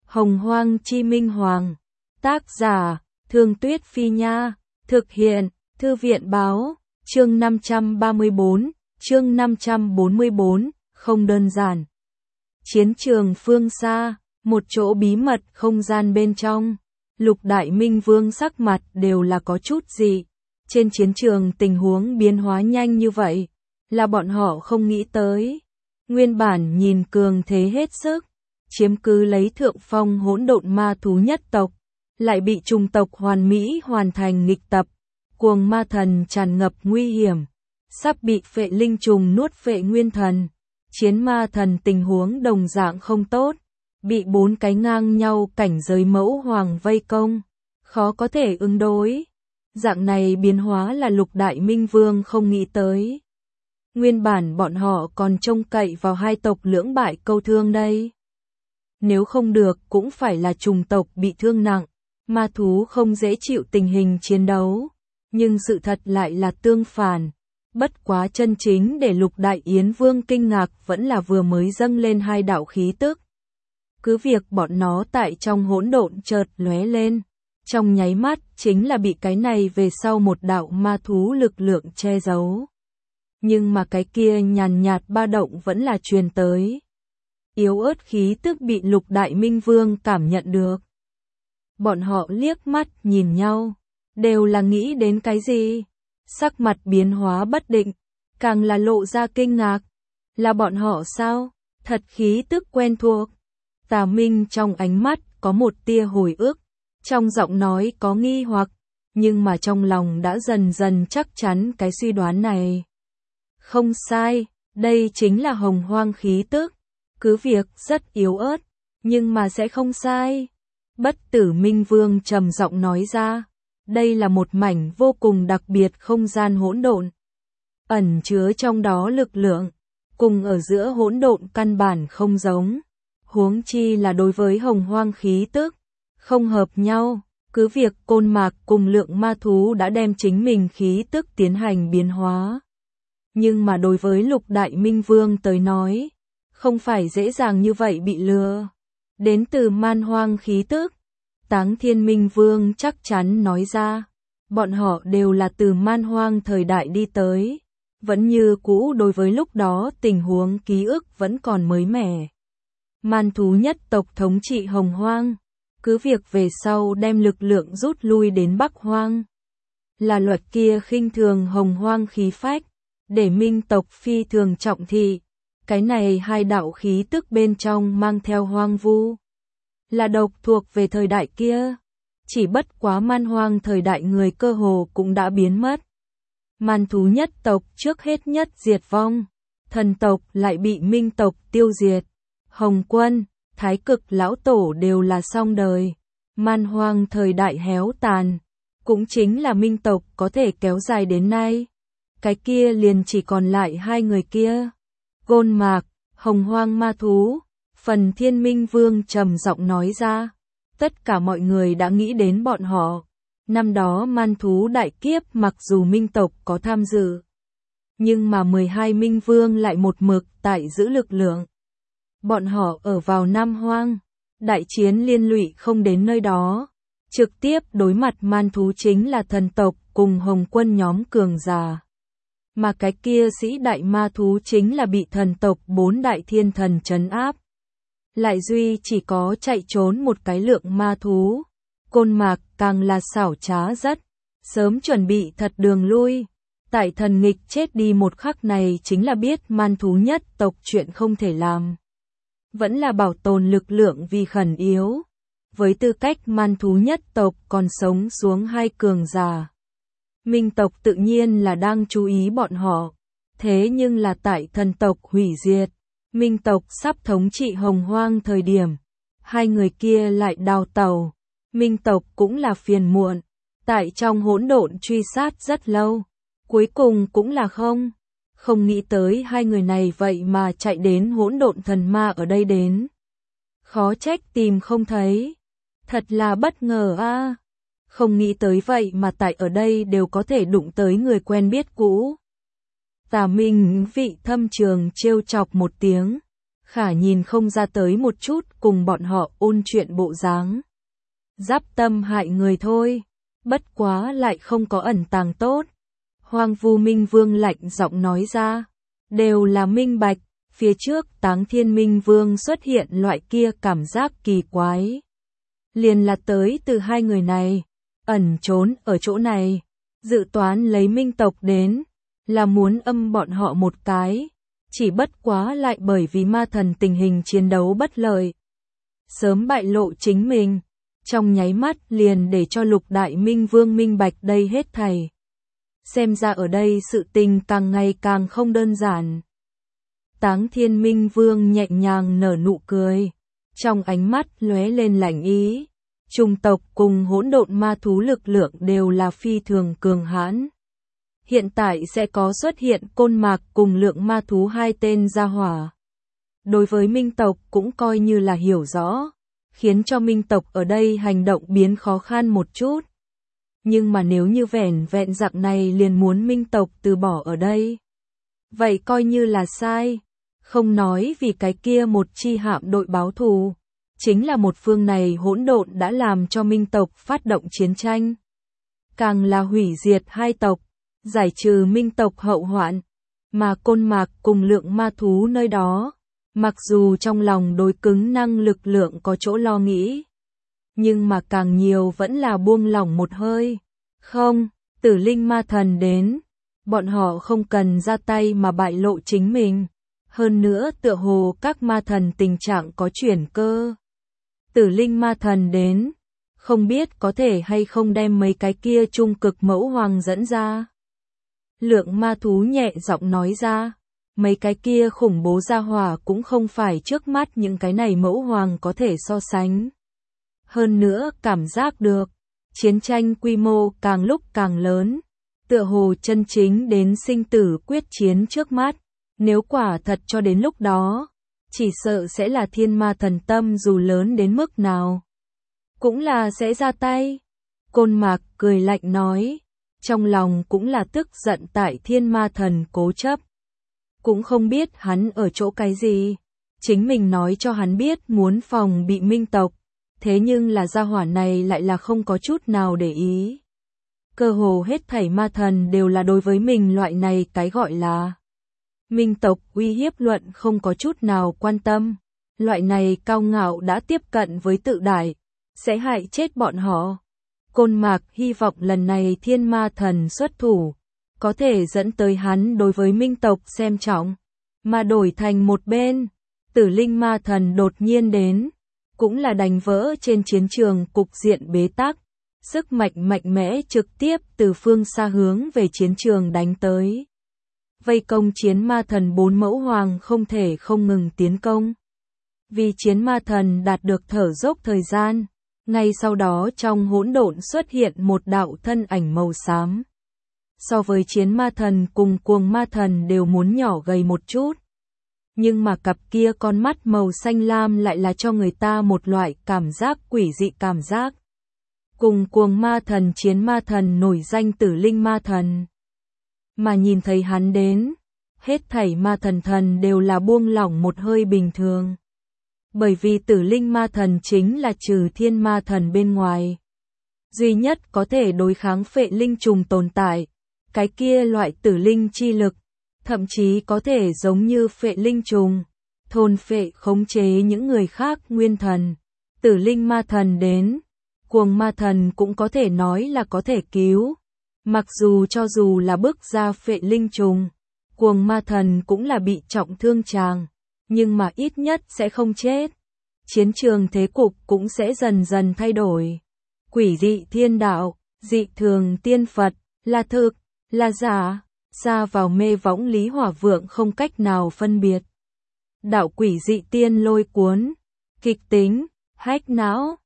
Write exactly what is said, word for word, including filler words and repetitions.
Hồng Hoang Chi Minh Hoàng. Tác giả, Thương Tuyết Phi Nha. Thực hiện, Thư viện Báo. Chương năm trăm ba mươi tư, chương năm trăm bốn mươi tư, không đơn giản. Chiến trường phương xa, một chỗ bí mật không gian bên trong. Lục Đại Minh Vương sắc mặt đều là có chút dị. Trên chiến trường tình huống biến hóa nhanh như vậy, là bọn họ không nghĩ tới. Nguyên bản nhìn cường thế hết sức, chiếm cứ lấy thượng phong hỗn độn ma thú nhất tộc, lại bị trùng tộc hoàn mỹ hoàn thành nghịch tập. Cuồng ma thần tràn ngập nguy hiểm, sắp bị phệ linh trùng nuốt phệ nguyên thần. Chiến ma thần tình huống đồng dạng không tốt, bị bốn cái ngang nhau cảnh giới mẫu hoàng vây công, khó có thể ứng đối. Dạng này biến hóa là Lục Đại Minh Vương không nghĩ tới. Nguyên bản bọn họ còn trông cậy vào hai tộc lưỡng bại câu thương đây. Nếu không được cũng phải là trùng tộc bị thương nặng, ma thú không dễ chịu tình hình chiến đấu. Nhưng sự thật lại là tương phản. Bất quá chân chính để Lục Đại Yến Vương kinh ngạc vẫn là vừa mới dâng lên hai đạo khí tức. Cứ việc bọn nó tại trong hỗn độn chợt lóe lên, trong nháy mắt chính là bị cái này về sau một đạo ma thú lực lượng che giấu. Nhưng mà cái kia nhàn nhạt ba động vẫn là truyền tới. Yếu ớt khí tức bị Lục Đại Minh Vương cảm nhận được. Bọn họ liếc mắt nhìn nhau, đều là nghĩ đến cái gì? Sắc mặt biến hóa bất định, càng là lộ ra kinh ngạc. Là bọn họ sao? Thật khí tức quen thuộc. Tà Minh trong ánh mắt có một tia hồi ức, trong giọng nói có nghi hoặc, nhưng mà trong lòng đã dần dần chắc chắn cái suy đoán này. Không sai, đây chính là hồng hoang khí tức. Cứ việc rất yếu ớt, nhưng mà sẽ không sai. Bất Tử Minh Vương trầm giọng nói ra. Đây là một mảnh vô cùng đặc biệt không gian hỗn độn. Ẩn chứa trong đó lực lượng, cùng ở giữa hỗn độn căn bản không giống. Huống chi là đối với hồng hoang khí tức, không hợp nhau. Cứ việc Côn Mạc cùng lượng ma thú đã đem chính mình khí tức tiến hành biến hóa. Nhưng mà đối với Lục Đại Minh Vương tới nói, không phải dễ dàng như vậy bị lừa. Đến từ man hoang khí tức. Táng Thiên Minh Vương chắc chắn nói ra, bọn họ đều là từ man hoang thời đại đi tới, vẫn như cũ đối với lúc đó tình huống ký ức vẫn còn mới mẻ. Man thú nhất tộc thống trị hồng hoang, cứ việc về sau đem lực lượng rút lui đến Bắc Hoang. Là luật kia khinh thường hồng hoang khí phách, để Minh tộc phi thường trọng thị, cái này hai đạo khí tức bên trong mang theo hoang vu. Là độc thuộc về thời đại kia. Chỉ bất quá man hoang thời đại người cơ hồ cũng đã biến mất. Man thú nhất tộc trước hết nhất diệt vong. Thần tộc lại bị Minh tộc tiêu diệt. Hồng Quân, Thái Cực lão tổ đều là xong đời. Man hoang thời đại héo tàn. Cũng chính là Minh tộc có thể kéo dài đến nay. Cái kia liền chỉ còn lại hai người kia. Côn Mạc, hồng hoang ma thú. Phần Thiên Minh Vương trầm giọng nói ra, tất cả mọi người đã nghĩ đến bọn họ. Năm đó man thú đại kiếp mặc dù Minh tộc có tham dự, nhưng mà mười hai Minh Vương lại một mực tại giữ lực lượng. Bọn họ ở vào Nam Hoang, đại chiến liên lụy không đến nơi đó. Trực tiếp đối mặt man thú chính là thần tộc cùng Hồng Quân nhóm cường giả. Mà cái kia sĩ đại ma thú chính là bị thần tộc bốn đại thiên thần trấn áp. Lại duy chỉ có chạy trốn một cái lượng ma thú. Côn Mạc càng là xảo trá rất, sớm chuẩn bị thật đường lui. Tại thần nghịch chết đi một khắc này chính là biết man thú nhất tộc chuyện không thể làm. Vẫn là bảo tồn lực lượng vì khẩn yếu. Với tư cách man thú nhất tộc còn sống xuống hai cường giả. Minh tộc tự nhiên là đang chú ý bọn họ. Thế nhưng là tại thần tộc hủy diệt. Minh tộc sắp thống trị hồng hoang thời điểm, hai người kia lại đào tàu. Minh tộc cũng là phiền muộn, tại trong hỗn độn truy sát rất lâu, cuối cùng cũng là không. Không nghĩ tới hai người này vậy mà chạy đến hỗn độn thần ma ở đây đến. Khó trách tìm không thấy, thật là bất ngờ a. À. Không nghĩ tới vậy mà tại ở đây đều có thể đụng tới người quen biết cũ. Tà Minh vị thâm trường trêu chọc một tiếng. khả nhìn không ra tới một chút cùng bọn họ ôn chuyện bộ dáng. Giáp tâm hại người thôi, bất quá lại không có ẩn tàng tốt. Hoang Vu Minh Vương lạnh giọng nói ra, đều là minh bạch, phía trước Táng Thiên Minh Vương xuất hiện loại kia cảm giác kỳ quái. Liền là tới từ hai người này, ẩn trốn ở chỗ này, dự toán lấy minh tộc đến, là muốn âm bọn họ một cái, chỉ bất quá lại bởi vì ma thần tình hình chiến đấu bất lợi. Sớm bại lộ chính mình, trong nháy mắt liền để cho Lục Đại Minh Vương minh bạch đây hết thảy. Xem ra ở đây sự tình càng ngày càng không đơn giản. Táng Thiên Minh Vương nhẹ nhàng nở nụ cười, trong ánh mắt lóe lên lạnh ý. Trùng tộc cùng hỗn độn ma thú lực lượng đều là phi thường cường hãn. Hiện tại sẽ có xuất hiện Côn Mạc cùng lượng ma thú hai tên gia hỏa. Đối với minh tộc cũng coi như là hiểu rõ, khiến cho minh tộc ở đây hành động biến khó khăn một chút. Nhưng mà nếu như vẻn vẹn dạng này liền muốn minh tộc từ bỏ ở đây, vậy coi như là sai. Không nói vì cái kia một chi hạm đội báo thù, chính là một phương này hỗn độn đã làm cho minh tộc phát động chiến tranh. Càng là hủy diệt hai tộc, giải trừ minh tộc hậu hoạn, mà Côn Mạc cùng lượng ma thú nơi đó, mặc dù trong lòng đối cứng năng lực lượng có chỗ lo nghĩ, nhưng mà càng nhiều vẫn là buông lỏng một hơi. Không, Tử Linh ma thần đến, bọn họ không cần ra tay mà bại lộ chính mình. Hơn nữa tựa hồ các ma thần tình trạng có chuyển cơ. Tử Linh ma thần đến, không biết có thể hay không đem mấy cái kia trung cực mẫu hoàng dẫn ra. Lượng ma thú nhẹ giọng nói ra, mấy cái kia khủng bố gia hỏa cũng không phải trước mắt những cái này mẫu hoàng có thể so sánh. Hơn nữa cảm giác được, chiến tranh quy mô càng lúc càng lớn, tựa hồ chân chính đến sinh tử quyết chiến trước mắt. Nếu quả thật cho đến lúc đó, chỉ sợ sẽ là thiên ma thần tâm dù lớn đến mức nào, cũng là sẽ ra tay. Côn Mạc cười lạnh nói, trong lòng cũng là tức giận tại thiên ma thần cố chấp. Cũng không biết hắn ở chỗ cái gì, chính mình nói cho hắn biết muốn phòng bị minh tộc, thế nhưng là gia hỏa này lại là không có chút nào để ý. Cơ hồ hết thảy ma thần đều là đối với mình loại này cái gọi là minh tộc uy hiếp luận không có chút nào quan tâm. Loại này cao ngạo đã tiếp cận với tự đại, sẽ hại chết bọn họ. Côn Mạc hy vọng lần này thiên ma thần xuất thủ, có thể dẫn tới hắn đối với minh tộc xem trọng, mà đổi thành một bên, Tử Linh ma thần đột nhiên đến, cũng là đánh vỡ trên chiến trường cục diện bế tắc, sức mạnh mạnh mẽ trực tiếp từ phương xa hướng về chiến trường đánh tới. Vây công chiến ma thần bốn mẫu hoàng không thể không ngừng tiến công. Vì chiến ma thần đạt được thở dốc thời gian, ngay sau đó trong hỗn độn xuất hiện một đạo thân ảnh màu xám. So với chiến ma thần cùng cuồng ma thần đều muốn nhỏ gầy một chút. Nhưng mà cặp kia con mắt màu xanh lam lại là cho người ta một loại cảm giác quỷ dị cảm giác. Cùng cuồng ma thần chiến ma thần nổi danh Tử Linh ma thần. Mà nhìn thấy hắn đến, hết thảy ma thần thần đều là buông lỏng một hơi bình thường. Bởi vì Tử Linh ma thần chính là trừ thiên ma thần bên ngoài, duy nhất có thể đối kháng phệ linh trùng tồn tại, cái kia loại tử linh chi lực, thậm chí có thể giống như phệ linh trùng, thôn phệ khống chế những người khác nguyên thần. Tử Linh ma thần đến, cuồng ma thần cũng có thể nói là có thể cứu. Mặc dù cho dù là bước ra phệ linh trùng, cuồng ma thần cũng là bị trọng thương tràng, nhưng mà ít nhất sẽ không chết. Chiến trường thế cục cũng sẽ dần dần thay đổi. Quỷ dị thiên đạo, dị thường tiên Phật, là thực, là giả, xa vào mê võng Lý Hỏa Vượng không cách nào phân biệt. Đạo quỷ dị tiên lôi cuốn, kịch tính, hách não,